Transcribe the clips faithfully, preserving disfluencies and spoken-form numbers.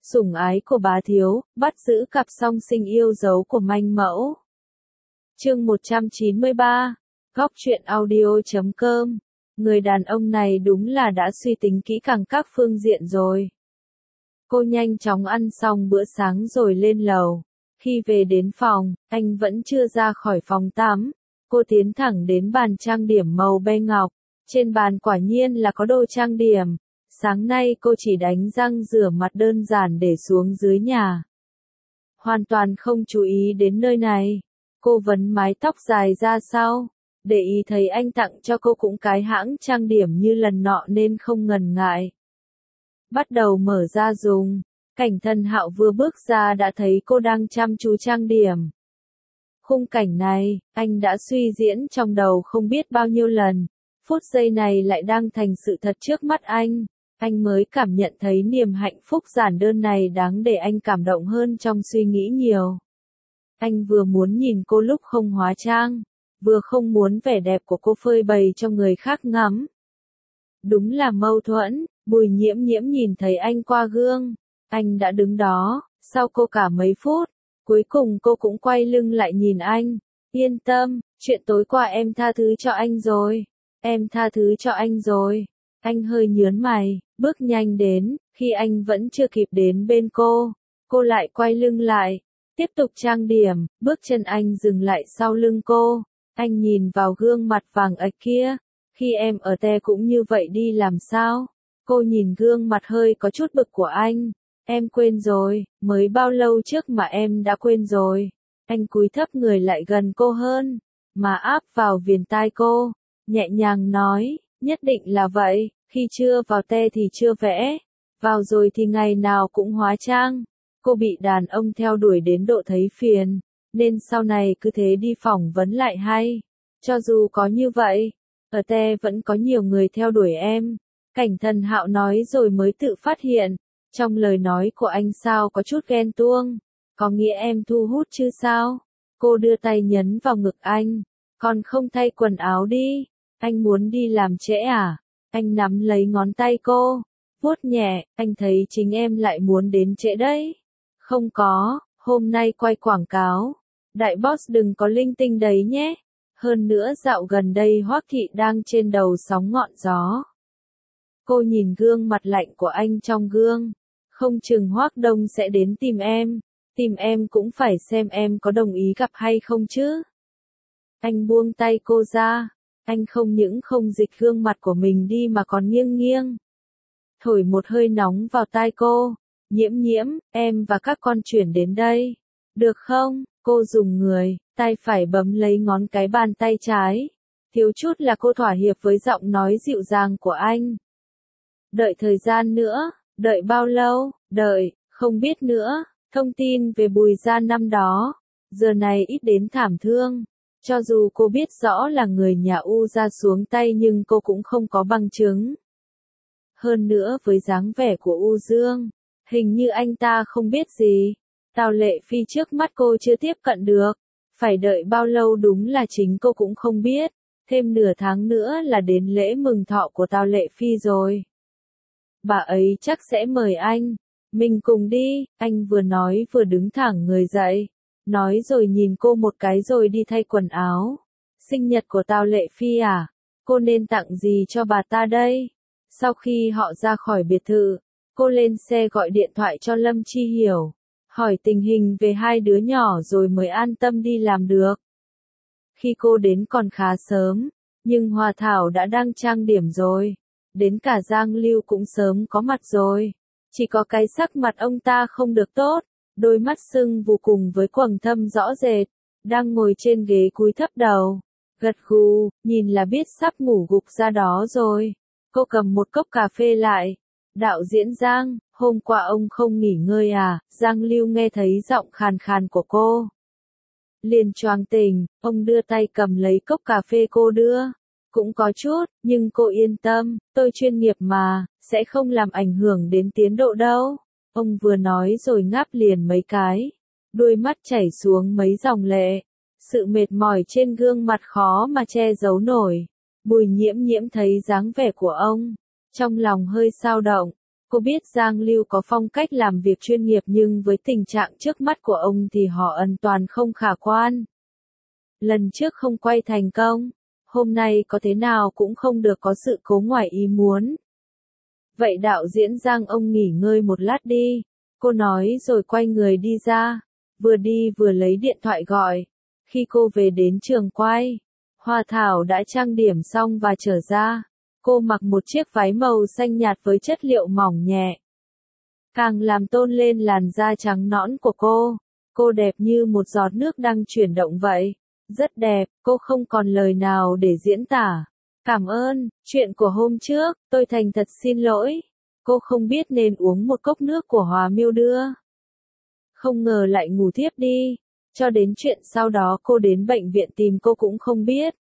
Sủng ái của bá thiếu, bắt giữ cặp song sinh yêu dấu của manh mẫu. Chương một trăm chín mươi ba, góc truyện audio chấm com. Người đàn ông này đúng là đã suy tính kỹ càng các phương diện rồi. Cô nhanh chóng ăn xong bữa sáng rồi lên lầu. Khi về đến phòng, anh vẫn chưa ra khỏi phòng tắm. Cô tiến thẳng đến bàn trang điểm màu be ngọc. Trên bàn quả nhiên là có đồ trang điểm. Sáng nay cô chỉ đánh răng rửa mặt đơn giản để xuống dưới nhà. Hoàn toàn không chú ý đến nơi này. Cô vấn mái tóc dài ra sau. Để ý thấy anh tặng cho cô cũng cái hãng trang điểm như lần nọ nên không ngần ngại. Bắt đầu mở ra dùng. Cảnh Thần Hạo vừa bước ra đã thấy cô đang chăm chú trang điểm. Khung cảnh này, anh đã suy diễn trong đầu không biết bao nhiêu lần. Phút giây này lại đang thành sự thật trước mắt anh. Anh mới cảm nhận thấy niềm hạnh phúc giản đơn này đáng để anh cảm động hơn trong suy nghĩ nhiều. Anh vừa muốn nhìn cô lúc không hóa trang, vừa không muốn vẻ đẹp của cô phơi bày cho người khác ngắm. Đúng là mâu thuẫn, Bùi Nhiễm Nhiễm nhìn thấy anh qua gương. Anh đã đứng đó, sau cô cả mấy phút. Cuối cùng cô cũng quay lưng lại nhìn anh. Yên tâm, chuyện tối qua em tha thứ cho anh rồi. Em tha thứ cho anh rồi. Anh hơi nhớn mày, bước nhanh đến, khi anh vẫn chưa kịp đến bên cô. Cô lại quay lưng lại, tiếp tục trang điểm, bước chân anh dừng lại sau lưng cô. Anh nhìn vào gương mặt vàng ạch kia. Khi em ở te cũng như vậy đi làm sao? Cô nhìn gương mặt hơi có chút bực của anh. Em quên rồi, mới bao lâu trước mà em đã quên rồi. Anh cúi thấp người lại gần cô hơn, mà áp vào viền tai cô, nhẹ nhàng nói, nhất định là vậy, khi chưa vào te thì chưa vẽ, vào rồi thì ngày nào cũng hóa trang. Cô bị đàn ông theo đuổi đến độ thấy phiền, nên sau này cứ thế đi phỏng vấn lại hay. Cho dù có như vậy, ở te vẫn có nhiều người theo đuổi em. Cảnh Thần Hạo nói rồi mới tự phát hiện. Trong lời nói của anh sao có chút ghen tuông, có nghĩa em thu hút chứ sao? Cô đưa tay nhấn vào ngực anh, còn không thay quần áo đi, anh muốn đi làm trễ à? Anh nắm lấy ngón tay cô, vuốt nhẹ, anh thấy chính em lại muốn đến trễ đấy. Không có, hôm nay quay quảng cáo, đại boss đừng có linh tinh đấy nhé. Hơn nữa dạo gần đây Hoắc Thị đang trên đầu sóng ngọn gió. Cô nhìn gương mặt lạnh của anh trong gương. Không chừng Hoắc Đông sẽ đến tìm em, tìm em cũng phải xem em có đồng ý gặp hay không chứ. Anh buông tay cô ra, anh không những không dịch gương mặt của mình đi mà còn nghiêng nghiêng. Thổi một hơi nóng vào tai cô, Nhiễm Nhiễm, em và các con chuyển đến đây, được không? Cô dùng người, tay phải bấm lấy ngón cái bàn tay trái, thiếu chút là cô thỏa hiệp với giọng nói dịu dàng của anh. Đợi thời gian nữa. Đợi bao lâu? Đợi, không biết nữa. Thông tin về Bùi gia năm đó, giờ này ít đến thảm thương. Cho dù cô biết rõ là người nhà U gia xuống tay nhưng cô cũng không có bằng chứng. Hơn nữa với dáng vẻ của U Dương, hình như anh ta không biết gì. Tào Lệ Phi trước mắt cô chưa tiếp cận được. Phải đợi bao lâu đúng là chính cô cũng không biết. Thêm nửa tháng nữa là đến lễ mừng thọ của Tào Lệ Phi rồi. Bà ấy chắc sẽ mời anh. Mình cùng đi, anh vừa nói vừa đứng thẳng người dậy. Nói rồi nhìn cô một cái rồi đi thay quần áo. Sinh nhật của Tào Lệ Phi à? Cô nên tặng gì cho bà ta đây? Sau khi họ ra khỏi biệt thự, cô lên xe gọi điện thoại cho Lâm Chi Hiểu. Hỏi tình hình về hai đứa nhỏ rồi mới an tâm đi làm được. Khi cô đến còn khá sớm, nhưng Hòa Thảo đã đang trang điểm rồi. Đến cả Giang Lưu cũng sớm có mặt rồi. Chỉ có cái sắc mặt ông ta không được tốt, đôi mắt sưng vù cùng với quầng thâm rõ rệt, đang ngồi trên ghế cúi thấp đầu, gật gù, nhìn là biết sắp ngủ gục ra đó rồi. Cô cầm một cốc cà phê lại. Đạo diễn Giang, hôm qua ông không nghỉ ngơi à? Giang Lưu nghe thấy giọng khàn khàn của cô. Liền choàng tỉnh, ông đưa tay cầm lấy cốc cà phê cô đưa. Cũng có chút, nhưng cô yên tâm, tôi chuyên nghiệp mà, sẽ không làm ảnh hưởng đến tiến độ đâu. Ông vừa nói rồi ngáp liền mấy cái, đôi mắt chảy xuống mấy dòng lệ. Sự mệt mỏi trên gương mặt khó mà che giấu nổi. Bùi Nhiễm Nhiễm thấy dáng vẻ của ông, trong lòng hơi xao động. Cô biết Giang Lưu có phong cách làm việc chuyên nghiệp nhưng với tình trạng trước mắt của ông thì họ ân toàn không khả quan. Lần trước không quay thành công, hôm nay có thế nào cũng không được có sự cố ngoài ý muốn. Vậy đạo diễn Giang ông nghỉ ngơi một lát đi, cô nói rồi quay người đi ra, vừa đi vừa lấy điện thoại gọi. Khi cô về đến trường quay, Hoa Thảo đã trang điểm xong và trở ra. Cô mặc một chiếc váy màu xanh nhạt với chất liệu mỏng nhẹ, càng làm tôn lên làn da trắng nõn của cô. Cô đẹp như một giọt nước đang chuyển động vậy. Rất đẹp, cô không còn lời nào để diễn tả. Cảm ơn, chuyện của hôm trước, tôi thành thật xin lỗi. Cô không biết nên uống một cốc nước của Hòa Miêu đưa. Không ngờ lại ngủ thiếp đi. Cho đến chuyện sau đó cô đến bệnh viện tìm cô cũng không biết.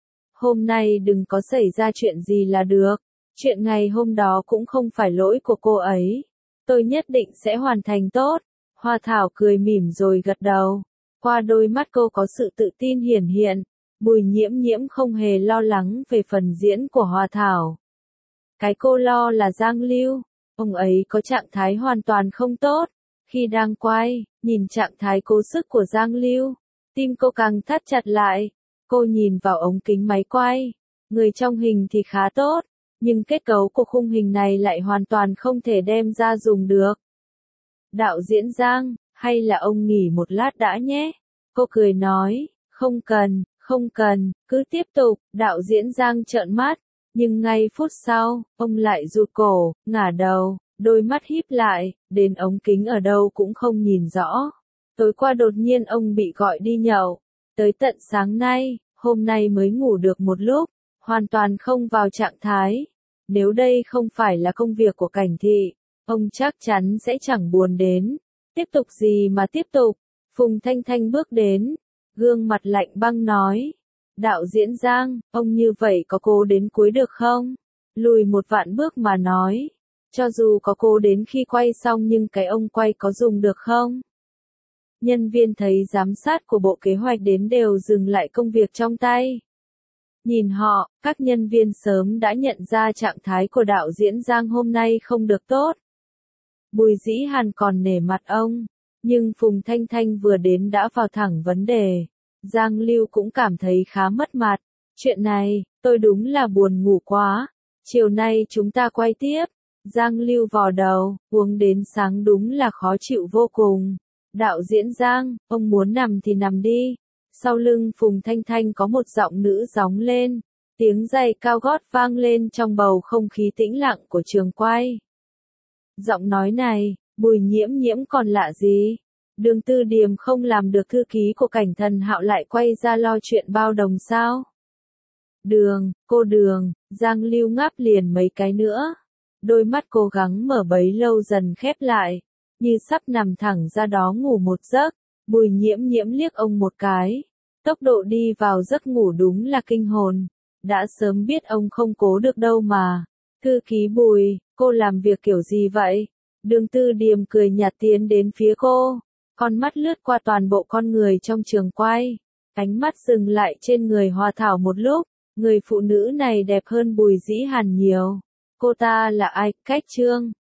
Hôm nay đừng có xảy ra chuyện gì là được. Chuyện ngày hôm đó cũng không phải lỗi của cô ấy. Tôi nhất định sẽ hoàn thành tốt. Hoa Thảo cười mỉm rồi gật đầu. Qua đôi mắt cô có sự tự tin hiển hiện. Bùi Nhiễm Nhiễm không hề lo lắng về phần diễn của Hoa Thảo. Cái cô lo là Giang Lưu. Ông ấy có trạng thái hoàn toàn không tốt. Khi đang quay, nhìn trạng thái cố sức của Giang Lưu, tim cô càng thắt chặt lại. Cô nhìn vào ống kính máy quay. Người trong hình thì khá tốt, nhưng kết cấu của khung hình này lại hoàn toàn không thể đem ra dùng được. Đạo diễn Giang, hay là ông nghỉ một lát đã nhé? Cô cười nói, không cần, không cần, cứ tiếp tục. Đạo diễn Giang trợn mắt, nhưng ngay phút sau, ông lại rụt cổ, ngả đầu, đôi mắt híp lại, đến ống kính ở đâu cũng không nhìn rõ. Tối qua đột nhiên ông bị gọi đi nhậu, tới tận sáng nay, hôm nay mới ngủ được một lúc, hoàn toàn không vào trạng thái. Nếu đây không phải là công việc của Cảnh Thị, ông chắc chắn sẽ chẳng buồn đến. Tiếp tục gì mà tiếp tục? Phùng Thanh Thanh bước đến, gương mặt lạnh băng nói. Đạo diễn Giang, ông như vậy có cố đến cuối được không? Lùi một vạn bước mà nói. Cho dù có cố đến khi quay xong nhưng cái ông quay có dùng được không? Nhân viên thấy giám sát của bộ kế hoạch đến đều dừng lại công việc trong tay. Nhìn họ, các nhân viên sớm đã nhận ra trạng thái của đạo diễn Giang hôm nay không được tốt. Bùi Dĩ Hàn còn nể mặt ông, nhưng Phùng Thanh Thanh vừa đến đã vào thẳng vấn đề. Giang Lưu cũng cảm thấy khá mất mặt. Chuyện này, tôi đúng là buồn ngủ quá. Chiều nay chúng ta quay tiếp. Giang Lưu vò đầu, uống đến sáng đúng là khó chịu vô cùng. Đạo diễn Giang, ông muốn nằm thì nằm đi. Sau lưng Phùng Thanh Thanh có một giọng nữ gióng lên. Tiếng giày cao gót vang lên trong bầu không khí tĩnh lặng của trường quay. Giọng nói này, Bùi Nhiễm Nhiễm còn lạ gì? Đường Tư Điềm không làm được thư ký của Cảnh Thần Hạo lại quay ra lo chuyện bao đồng sao? Đường, cô Đường, Giang Lưu ngáp liền mấy cái nữa. Đôi mắt cố gắng mở bấy lâu dần khép lại, như sắp nằm thẳng ra đó ngủ một giấc. Bùi Nhiễm Nhiễm liếc ông một cái. Tốc độ đi vào giấc ngủ đúng là kinh hồn. Đã sớm biết ông không cố được đâu mà. Thư ký Bùi, cô làm việc kiểu gì vậy? Đường Tư Điềm cười nhạt tiến đến phía cô. Con mắt lướt qua toàn bộ con người trong trường quay. Ánh mắt dừng lại trên người Hoa Thảo một lúc. Người phụ nữ này đẹp hơn Bùi Dĩ Hàn nhiều. Cô ta là ai? Cách Trương.